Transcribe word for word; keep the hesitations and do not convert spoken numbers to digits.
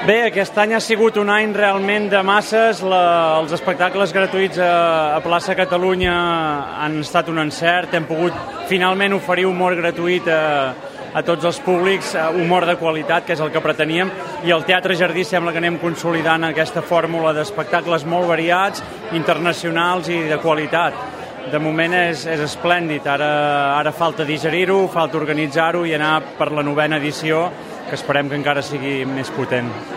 Bé, aquest any ha sigut un any realment de masses. La, els espectacles gratuïts a, a Plaça Catalunya han estat un encert. Hem pogut finalment oferir humor gratuït a, a tots els públics, humor de qualitat, que és el que preteníem, i el Teatre Jardí sembla que anem consolidant aquesta fórmula d'espectacles molt variats, internacionals i de qualitat. De moment és, és esplèndid. Ara, ara falta digerir-ho, falta organitzar-ho i anar per la novena edició, que esperem que encara sigui més potent.